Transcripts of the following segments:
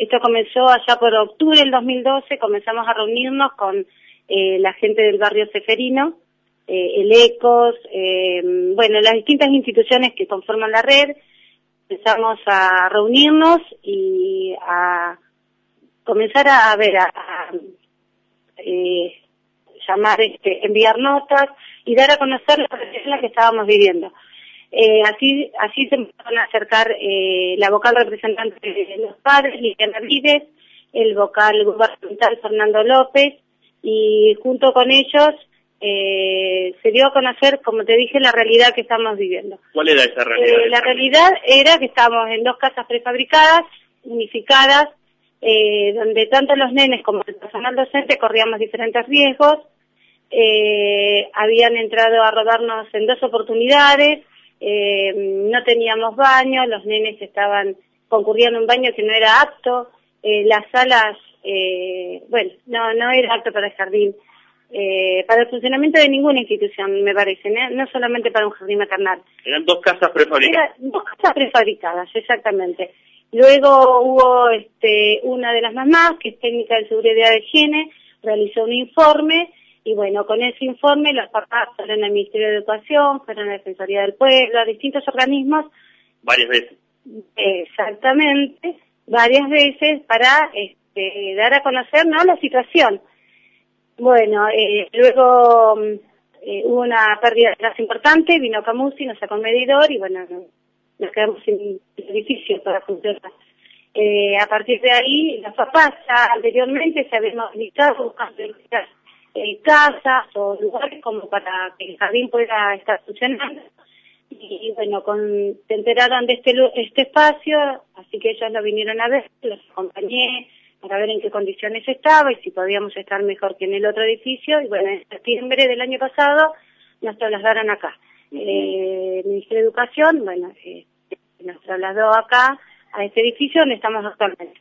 Esto comenzó allá por octubre del 2012, comenzamos a reunirnos con la gente del barrio Ceferino, el ECOS, las distintas instituciones que conforman la red. Empezamos a reunirnos y a comenzar a llamar, enviar notas y dar a conocer la realidad que estábamos viviendo. Así se empezaron a acercar la vocal representante de los padres, Liliana Vides, el vocal gubernamental Fernando López, y junto con ellos se dio a conocer, como te dije, la realidad que estamos viviendo. ¿Cuál era esa realidad? La realidad era que estábamos en 2 casas prefabricadas, unificadas, donde tanto los nenes como el personal docente corríamos diferentes riesgos. Habían entrado a robarnos en 2 oportunidades, no teníamos baño, los nenes concurrían a un baño que no era apto, las salas, no era apto para el jardín, para el funcionamiento de ninguna institución, me parece, no solamente para un jardín maternal. Eran 2 casas prefabricadas. Eran 2 casas prefabricadas, exactamente. Luego hubo una de las mamás, que es técnica de seguridad de higiene, realizó un informe, y bueno, con ese informe los papás fueron al Ministerio de Educación, fueron a la Defensoría del Pueblo, a distintos organismos. Varias veces. Exactamente, varias veces para dar a conocer, ¿no?, la situación. Bueno, luego hubo una pérdida de gas importante, vino Camusi, nos sacó un medidor y bueno, nos quedamos sin edificio para funcionar. A partir de ahí, los papás ya anteriormente se habían movilizado buscando casas o lugares como para que el jardín pueda estar funcionando. Y bueno, se enteraron de este espacio, así que ellos lo vinieron a ver, los acompañé para ver en qué condiciones estaba y si podíamos estar mejor que en el otro edificio. Y bueno, en septiembre del año pasado nos trasladaron acá. El Ministerio de Educación, nos trasladó acá a este edificio donde estamos actualmente.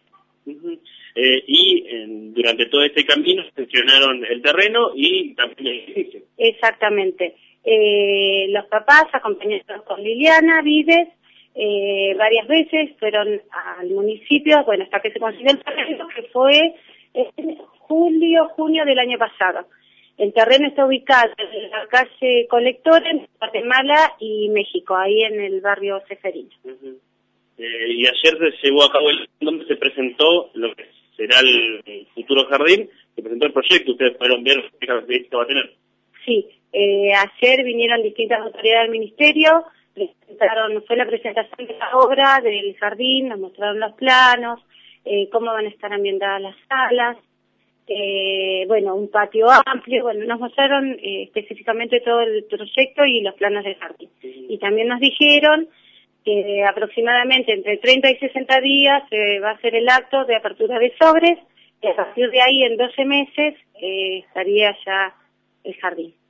Durante todo este camino gestionaron el terreno y también el edificio. Exactamente. Los papás, acompañados con Liliana Vides, varias veces fueron al municipio, hasta que se consiguió el terreno, que fue en junio del año pasado. El terreno está ubicado en la calle Colector, en Guatemala y México, ahí en el barrio Ceferino. Y ayer se llevó a cabo donde se presentó lo que será el futuro jardín, se presentó el proyecto, ustedes fueron ver qué características va a tener. Sí, ayer vinieron distintas autoridades del ministerio, fue la presentación de la obra del jardín, nos mostraron los planos, cómo van a estar ambientadas las salas, un patio amplio, nos mostraron específicamente todo el proyecto y los planos del jardín. Y también nos dijeron que aproximadamente entre 30 y 60 días va a hacer el acto de apertura de sobres, y a partir de ahí en 12 meses estaría ya el jardín.